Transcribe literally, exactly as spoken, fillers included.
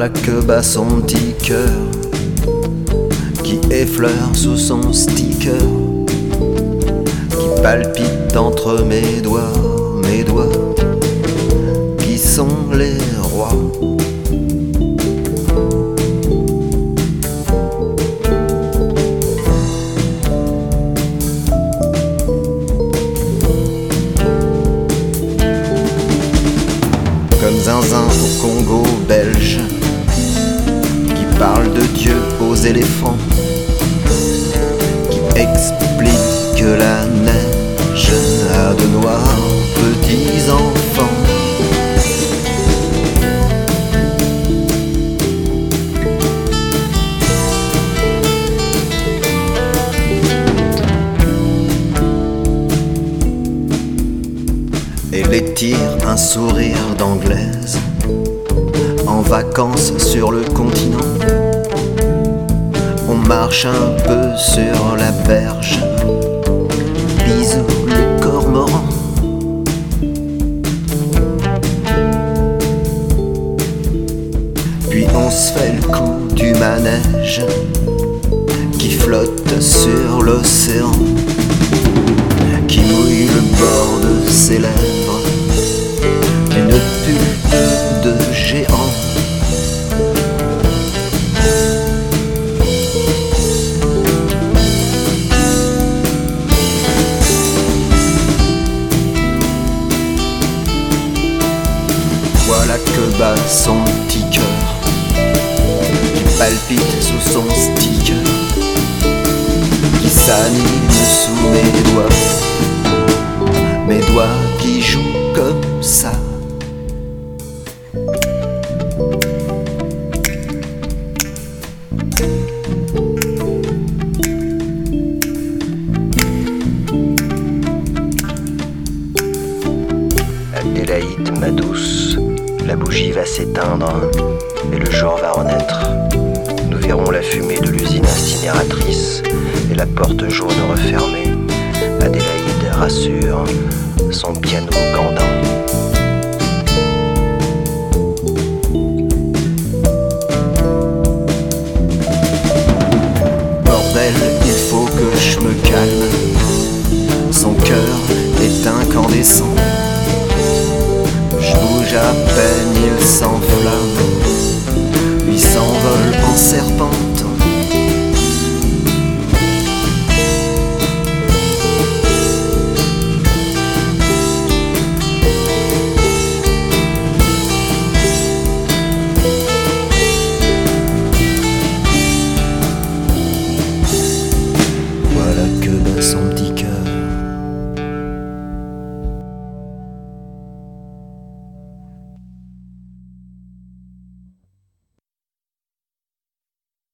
Voilà que bat son petit cœur qui effleure sous son sticker, qui palpite entre mes doigts, mes doigts qui sont les rois. Comme zinzin au Congo belge qui parle de Dieu aux éléphants, qui explique que la neige a de noirs petits enfants. Et les tire un sourire d'anglaise en vacances sur le continent. On marche un peu sur la berge, bisous les cormorans. Puis on se fait le coup du manège qui flotte sur l'océan, qui mouille le bord de ses lèvres d'une pute de géant. Voilà que bat son petit cœur qui palpite sous son sticker, qui s'anime sous mes doigts, mes doigts qui jouent comme ça. Adélaïde, ma douce, la bougie va s'éteindre et le jour va renaître. Nous verrons la fumée de l'usine incinératrice et la porte jaune refermée. Adélaïde rassure son piano gandant. Bordel, il faut que je me calme. Son cœur est incandescent. Je bouge à peine, il s'enflamme. Lui s'envole en serpentant. Voilà que bat son petit